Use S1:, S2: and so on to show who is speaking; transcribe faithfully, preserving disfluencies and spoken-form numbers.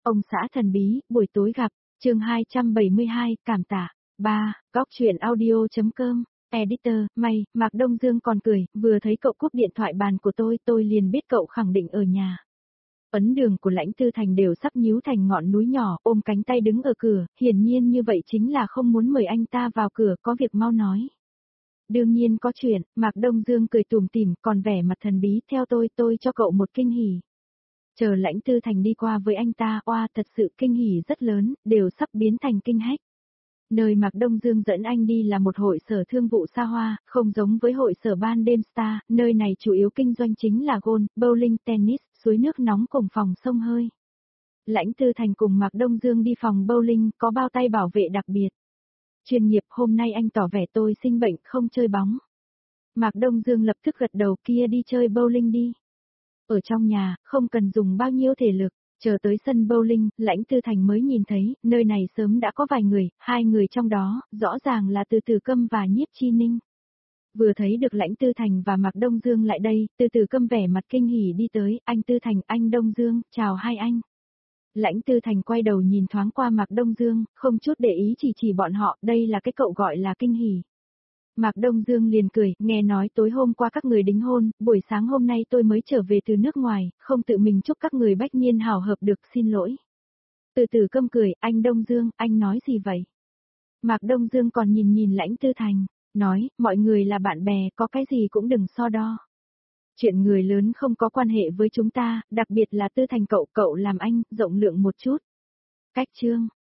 S1: Ông xã thần bí, buổi tối gặp, chương hai trăm bảy mươi hai, cảm tạ. ba. Góc chuyện audio.com, Editor, may, Mạc Đông Dương còn cười, vừa thấy cậu cúp điện thoại bàn của tôi, tôi liền biết cậu khẳng định ở nhà. Ấn đường của Lãnh Tư Thành đều sắp nhíu thành ngọn núi nhỏ, ôm cánh tay đứng ở cửa, hiển nhiên như vậy chính là không muốn mời anh ta vào cửa, có việc mau nói. Đương nhiên có chuyện, Mạc Đông Dương cười tủm tỉm, còn vẻ mặt thần bí, theo tôi, tôi cho cậu một kinh hỉ. Chờ Lãnh Tư Thành đi qua với anh ta, oa thật sự kinh hỉ rất lớn, đều sắp biến thành kinh hách. Nơi Mạc Đông Dương dẫn anh đi là một hội sở thương vụ xa hoa, không giống với hội sở ban đêm Star, nơi này chủ yếu kinh doanh chính là golf, bowling, tennis, suối nước nóng cùng phòng sông hơi. Lãnh Tư Thành cùng Mạc Đông Dương đi phòng bowling, có bao tay bảo vệ đặc biệt. Chuyên nghiệp, hôm nay anh tỏ vẻ tôi sinh bệnh không chơi bóng. Mạc Đông Dương lập tức gật đầu, kia đi chơi bowling đi. Ở trong nhà, không cần dùng bao nhiêu thể lực. Chờ tới sân bowling, Lãnh Tư Thành mới nhìn thấy, nơi này sớm đã có vài người, hai người trong đó, rõ ràng là Từ Từ Câm và Nhiếp Chi Ninh. Vừa thấy được Lãnh Tư Thành và Mạc Đông Dương lại đây, Từ Từ Câm vẻ mặt kinh hỉ đi tới, anh Tư Thành, anh Đông Dương, chào hai anh. Lãnh Tư Thành quay đầu nhìn thoáng qua Mạc Đông Dương, không chút để ý chỉ chỉ bọn họ, đây là cái cậu gọi là kinh hỉ. Mạc Đông Dương liền cười, nghe nói tối hôm qua các người đính hôn, buổi sáng hôm nay tôi mới trở về từ nước ngoài, không tự mình chúc các người bách niên hảo hợp được, xin lỗi. Từ Từ Câm cười, anh Đông Dương, anh nói gì vậy? Mạc Đông Dương còn nhìn nhìn Lãnh Tư Thành, nói, mọi người là bạn bè, có cái gì cũng đừng so đo. Chuyện người lớn không có quan hệ với chúng ta, đặc biệt là Tư Thành cậu, cậu làm anh, rộng lượng một chút. Cách chương.